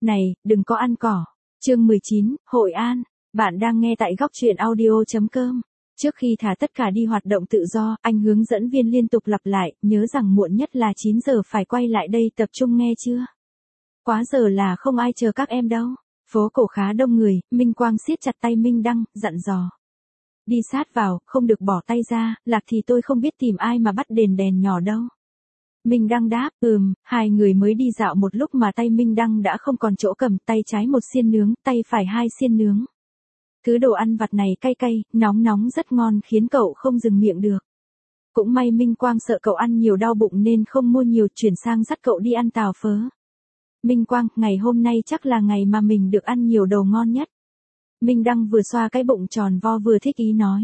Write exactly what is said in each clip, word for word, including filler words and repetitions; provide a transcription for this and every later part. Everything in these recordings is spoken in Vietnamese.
Này, đừng có ăn cỏ. Chương mười chín, Hội An. Bạn đang nghe tại góc truyện audio chấm com. Trước khi thả tất cả đi hoạt động tự do, anh hướng dẫn viên liên tục lặp lại, nhớ rằng muộn nhất là chín giờ phải quay lại đây, tập trung nghe chưa? Quá giờ là không ai chờ các em đâu. Phố cổ khá đông người, Minh Quang siết chặt tay Minh Đăng, dặn dò. Đi sát vào, không được bỏ tay ra, lạc thì tôi không biết tìm ai mà bắt đền đèn nhỏ đâu. Minh Đăng đáp, ừm, hai người mới đi dạo một lúc mà tay Minh Đăng đã không còn chỗ cầm, tay trái một xiên nướng, tay phải hai xiên nướng. Thứ đồ ăn vặt này cay cay, nóng nóng rất ngon khiến cậu không dừng miệng được. Cũng may Minh Quang sợ cậu ăn nhiều đau bụng nên không mua nhiều, chuyển sang dắt cậu đi ăn tàu phớ. Minh Quang, ngày hôm nay chắc là ngày mà mình được ăn nhiều đồ ngon nhất. Minh Đăng vừa xoa cái bụng tròn vo vừa thích ý nói.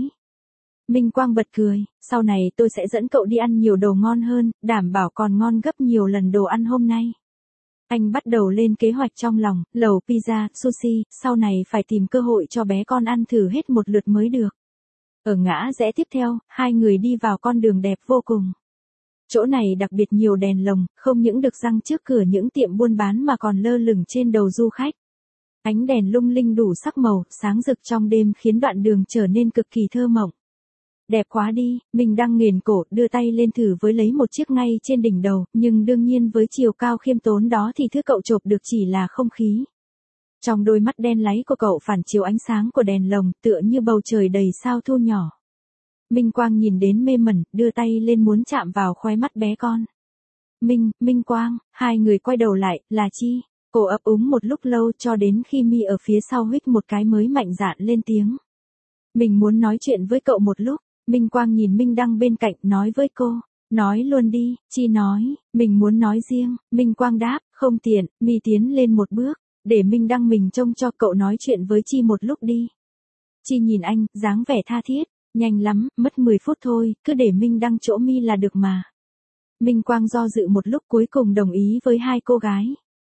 Minh Quang bật cười, sau này tôi sẽ dẫn cậu đi ăn nhiều đồ ngon hơn, đảm bảo còn ngon gấp nhiều lần đồ ăn hôm nay. Anh bắt đầu lên kế hoạch trong lòng, lẩu pizza, sushi, sau này phải tìm cơ hội cho bé con ăn thử hết một lượt mới được. Ở ngã rẽ tiếp theo, hai người đi vào con đường đẹp vô cùng. Chỗ này đặc biệt nhiều đèn lồng, không những được răng trước cửa những tiệm buôn bán mà còn lơ lửng trên đầu du khách. Ánh đèn lung linh đủ sắc màu, sáng rực trong đêm khiến đoạn đường trở nên cực kỳ thơ mộng. Đẹp quá đi, mình đang nghền cổ, đưa tay lên thử với lấy một chiếc ngay trên đỉnh đầu, nhưng đương nhiên với chiều cao khiêm tốn đó thì thứ cậu chộp được chỉ là không khí. Trong đôi mắt đen láy của cậu phản chiếu ánh sáng của đèn lồng, tựa như bầu trời đầy sao thu nhỏ. Minh Quang nhìn đến mê mẩn, đưa tay lên muốn chạm vào khóe mắt bé con. Minh, Minh Quang, hai người quay đầu lại, là Chi. Cô ấp úng một lúc lâu cho đến khi Mi ở phía sau huých một cái mới mạnh dạn lên tiếng. Mình muốn nói chuyện với cậu một lúc. Minh Quang nhìn Minh Đăng bên cạnh, nói với cô. Nói luôn đi, Chi nói, mình muốn nói riêng. Minh Quang đáp, không tiện. Mi tiến lên một bước, để Minh Đăng mình trông cho cậu nói chuyện với Chi một lúc đi. Chi nhìn anh, dáng vẻ tha thiết. Nhanh lắm, mất mười phút thôi, cứ để Minh Đăng chỗ Mi là được mà. Minh Quang do dự một lúc cuối cùng đồng ý với hai cô gái.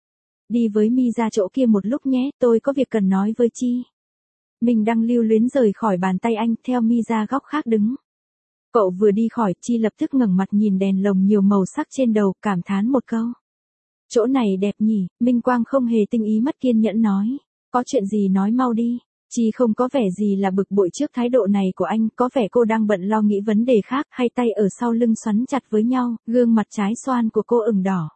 Đi với Mi ra chỗ kia một lúc nhé, tôi có việc cần nói với Chi. Minh Đăng lưu luyến rời khỏi bàn tay anh, theo Mi ra góc khác đứng. Cậu vừa đi khỏi, Chi lập tức ngẩng mặt nhìn đèn lồng nhiều màu sắc trên đầu, cảm thán một câu. Chỗ này đẹp nhỉ, Minh Quang không hề tinh ý mất kiên nhẫn nói. Có chuyện gì nói mau đi. Chi không có vẻ gì là bực bội trước thái độ này của anh, có vẻ cô đang bận lo nghĩ vấn đề khác, hai tay ở sau lưng xoắn chặt với nhau, gương mặt trái xoan của cô ửng đỏ.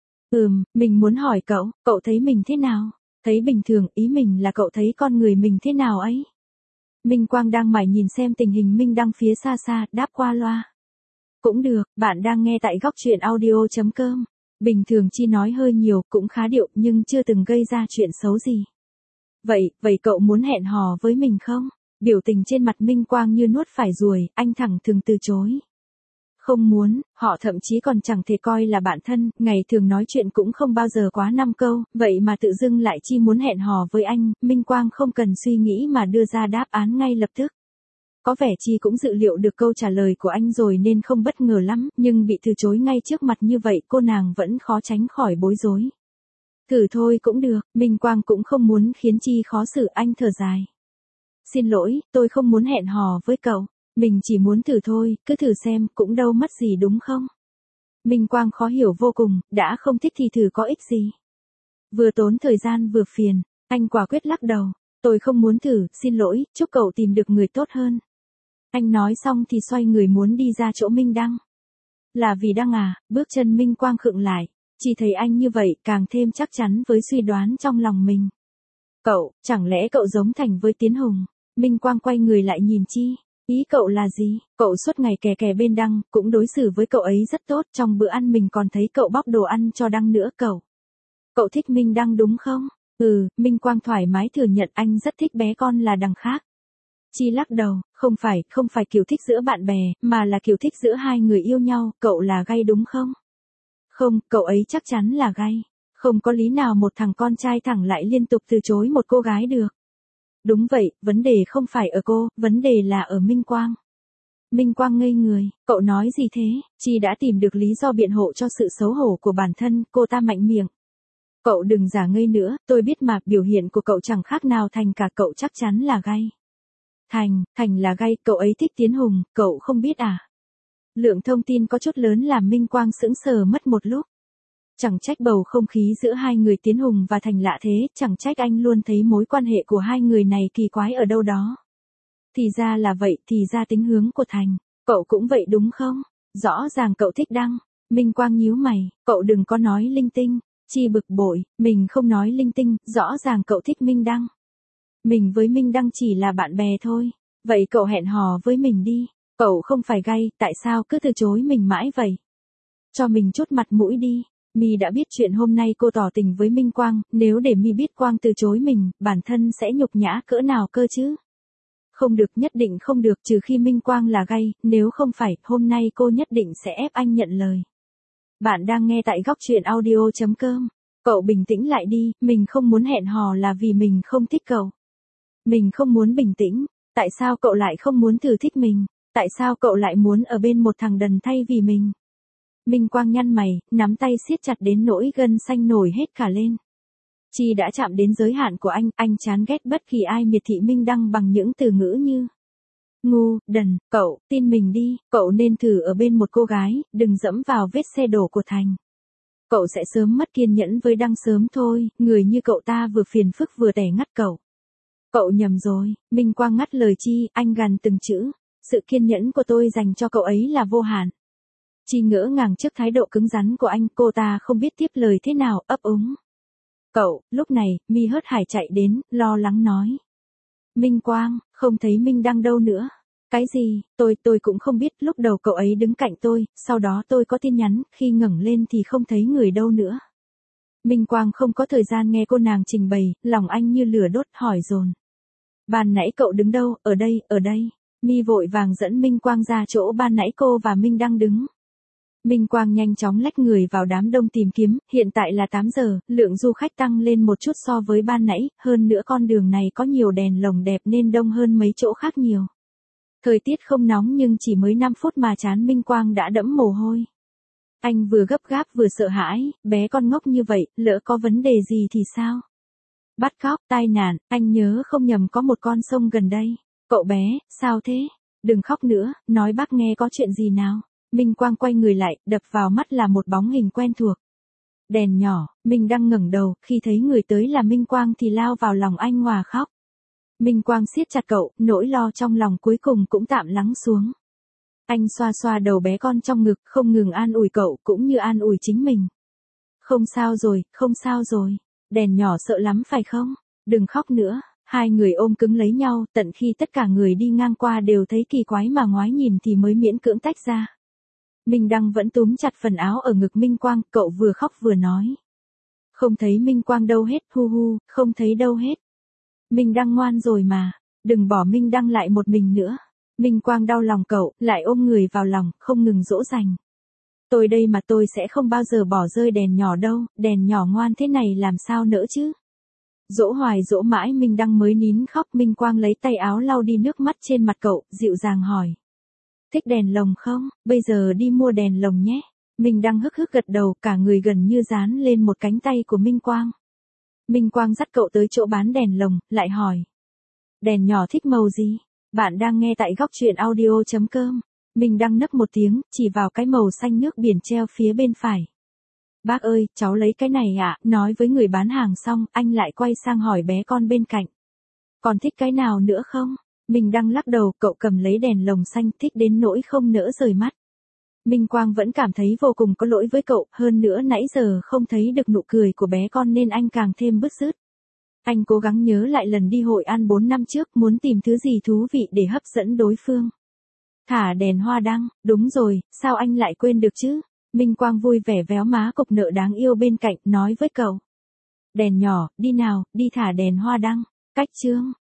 Ừm, mình muốn hỏi cậu, cậu thấy mình thế nào? Thấy bình thường, ý mình là cậu thấy con người mình thế nào ấy? Minh Quang đang mải nhìn xem tình hình Minh Đăng phía xa xa, đáp qua loa. Cũng được, bạn đang nghe tại góc truyện audio chấm com. Bình thường Chi nói hơi nhiều, cũng khá điệu, nhưng chưa từng gây ra chuyện xấu gì. Vậy, vậy cậu muốn hẹn hò với mình không? Biểu tình trên mặt Minh Quang như nuốt phải ruồi, anh thẳng thừng từ chối. Không muốn, họ thậm chí còn chẳng thể coi là bạn thân, ngày thường nói chuyện cũng không bao giờ quá năm câu, vậy mà tự dưng lại Chi muốn hẹn hò với anh, Minh Quang không cần suy nghĩ mà đưa ra đáp án ngay lập tức. Có vẻ Chi cũng dự liệu được câu trả lời của anh rồi nên không bất ngờ lắm, nhưng bị từ chối ngay trước mặt như vậy cô nàng vẫn khó tránh khỏi bối rối. Thử thôi cũng được, Minh Quang cũng không muốn khiến Chi khó xử, anh thở dài. Xin lỗi, tôi không muốn hẹn hò với cậu. Mình chỉ muốn thử thôi, cứ thử xem, cũng đâu mất gì đúng không? Minh Quang khó hiểu vô cùng, đã không thích thì thử có ích gì. Vừa tốn thời gian vừa phiền, anh quả quyết lắc đầu. Tôi không muốn thử, xin lỗi, chúc cậu tìm được người tốt hơn. Anh nói xong thì xoay người muốn đi ra chỗ Minh Đăng. Là vì Đăng à, bước chân Minh Quang khựng lại. Chỉ thấy anh như vậy càng thêm chắc chắn với suy đoán trong lòng mình. Cậu, chẳng lẽ cậu giống Thành với Tiến Hùng? Minh Quang quay người lại nhìn Chi. Ý cậu là gì? Cậu suốt ngày kè kè bên Đăng, cũng đối xử với cậu ấy rất tốt, trong bữa ăn mình còn thấy cậu bóc đồ ăn cho Đăng nữa cậu. Cậu thích Minh Đăng đúng không? Ừ, Minh Quang thoải mái thừa nhận anh rất thích bé con là Đăng khác. Chi lắc đầu, không phải, không phải kiểu thích giữa bạn bè, mà là kiểu thích giữa hai người yêu nhau, cậu là gay đúng không? Không, cậu ấy chắc chắn là gay. Không có lý nào một thằng con trai thẳng lại liên tục từ chối một cô gái được. Đúng vậy, vấn đề không phải ở cô, vấn đề là ở Minh Quang. Minh Quang ngây người, cậu nói gì thế? Chi đã tìm được lý do biện hộ cho sự xấu hổ của bản thân, cô ta mạnh miệng. Cậu đừng giả ngây nữa, tôi biết mà, biểu hiện của cậu chẳng khác nào Thành cả, cậu chắc chắn là gay. Thành, Thành là gay, cậu ấy thích Tiến Hùng, cậu không biết à? Lượng thông tin có chút lớn làm Minh Quang sững sờ mất một lúc. Chẳng trách bầu không khí giữa hai người Tiến Hùng và Thành lạ thế, chẳng trách anh luôn thấy mối quan hệ của hai người này kỳ quái ở đâu đó. Thì ra là vậy, thì ra tính hướng của Thành, cậu cũng vậy đúng không? Rõ ràng cậu thích Đăng. Minh Quang nhíu mày, cậu đừng có nói linh tinh. Chi bực bội, mình không nói linh tinh, rõ ràng cậu thích Minh Đăng. Mình với Minh Đăng chỉ là bạn bè thôi. Vậy cậu hẹn hò với mình đi. Cậu không phải gay, tại sao cứ từ chối mình mãi vậy? Cho mình chút mặt mũi đi. Mi đã biết chuyện hôm nay cô tỏ tình với Minh Quang, nếu để Mi biết Quang từ chối mình, bản thân sẽ nhục nhã cỡ nào cơ chứ? Không được, nhất định không được, trừ khi Minh Quang là gay, nếu không phải, hôm nay cô nhất định sẽ ép anh nhận lời. Bạn đang nghe tại góc truyện audio chấm com. Cậu bình tĩnh lại đi, mình không muốn hẹn hò là vì mình không thích cậu. Mình không muốn bình tĩnh, tại sao cậu lại không muốn thử thích mình? Tại sao cậu lại muốn ở bên một thằng đần thay vì mình? Minh Quang nhăn mày, nắm tay siết chặt đến nỗi gân xanh nổi hết cả lên. Chi đã chạm đến giới hạn của anh, anh chán ghét bất kỳ ai miệt thị Minh Đăng bằng những từ ngữ như ngu, đần, cậu, tin mình đi, cậu nên thử ở bên một cô gái, đừng dẫm vào vết xe đổ của Thành. Cậu sẽ sớm mất kiên nhẫn với Đăng sớm thôi, người như cậu ta vừa phiền phức vừa tẻ ngắt cậu. Cậu nhầm rồi, Minh Quang ngắt lời Chi, anh gằn từng chữ, sự kiên nhẫn của tôi dành cho cậu ấy là vô hạn. Chi ngỡ ngàng trước thái độ cứng rắn của anh, cô ta không biết tiếp lời thế nào, ấp úng. Cậu, lúc này, Mi hớt hải chạy đến, lo lắng nói. Minh Quang, không thấy Minh Đăng đâu nữa. Cái gì, tôi, tôi cũng không biết, lúc đầu cậu ấy đứng cạnh tôi, sau đó tôi có tin nhắn, khi ngẩng lên thì không thấy người đâu nữa. Minh Quang không có thời gian nghe cô nàng trình bày, lòng anh như lửa đốt, hỏi dồn. Ban nãy cậu đứng đâu, ở đây, ở đây. Mi vội vàng dẫn Minh Quang ra chỗ ban nãy cô và Minh Đăng đứng. Minh Quang nhanh chóng lách người vào đám đông tìm kiếm, hiện tại là tám giờ, lượng du khách tăng lên một chút so với ban nãy, hơn nữa con đường này có nhiều đèn lồng đẹp nên đông hơn mấy chỗ khác nhiều. Thời tiết không nóng nhưng chỉ mới năm phút mà trán Minh Quang đã đẫm mồ hôi. Anh vừa gấp gáp vừa sợ hãi, bé con ngốc như vậy, lỡ có vấn đề gì thì sao? Bắt cóc, tai nạn, anh nhớ không nhầm có một con sông gần đây. Cậu bé, sao thế? Đừng khóc nữa, nói bác nghe có chuyện gì nào? Minh Quang quay người lại, đập vào mắt là một bóng hình quen thuộc. Đèn nhỏ, Minh Đăng ngẩng đầu, khi thấy người tới là Minh Quang thì lao vào lòng anh hòa khóc. Minh Quang siết chặt cậu, nỗi lo trong lòng cuối cùng cũng tạm lắng xuống. Anh xoa xoa đầu bé con trong ngực, không ngừng an ủi cậu cũng như an ủi chính mình. Không sao rồi, không sao rồi. Đèn nhỏ sợ lắm phải không? Đừng khóc nữa. Hai người ôm cứng lấy nhau, tận khi tất cả người đi ngang qua đều thấy kỳ quái mà ngoái nhìn thì mới miễn cưỡng tách ra. Minh Đăng vẫn túm chặt phần áo ở ngực Minh Quang, cậu vừa khóc vừa nói. Không thấy Minh Quang đâu hết, hu hu, không thấy đâu hết. Minh Đăng ngoan rồi mà, đừng bỏ Minh Đăng lại một mình nữa. Minh Quang đau lòng cậu, lại ôm người vào lòng, không ngừng dỗ dành. Tôi đây mà tôi sẽ không bao giờ bỏ rơi đèn nhỏ đâu, đèn nhỏ ngoan thế này làm sao nỡ chứ. Dỗ hoài dỗ mãi Minh Đăng mới nín khóc. Minh Quang lấy tay áo lau đi nước mắt trên mặt cậu, dịu dàng hỏi. Thích đèn lồng không? Bây giờ đi mua đèn lồng nhé. Minh Đăng hức hức gật đầu, cả người gần như dán lên một cánh tay của Minh Quang. Minh Quang dắt cậu tới chỗ bán đèn lồng, lại hỏi. Đèn nhỏ thích màu gì? Bạn đang nghe tại góc truyện audio chấm com. Minh Đăng nấc một tiếng, chỉ vào cái màu xanh nước biển treo phía bên phải. Bác ơi, cháu lấy cái này ạ, à? Nói với người bán hàng xong, anh lại quay sang hỏi bé con bên cạnh. Còn thích cái nào nữa không? Minh Đăng lắc đầu, cậu cầm lấy đèn lồng xanh, thích đến nỗi không nỡ rời mắt. Minh Quang vẫn cảm thấy vô cùng có lỗi với cậu, hơn nữa nãy giờ không thấy được nụ cười của bé con nên anh càng thêm bứt rứt. Anh cố gắng nhớ lại lần đi Hội An bốn năm trước, muốn tìm thứ gì thú vị để hấp dẫn đối phương. Thả đèn hoa đăng, đúng rồi, sao anh lại quên được chứ? Minh Quang vui vẻ véo má cục nợ đáng yêu bên cạnh, nói với cậu. Đèn nhỏ, đi nào, đi thả đèn hoa đăng. Cách chương,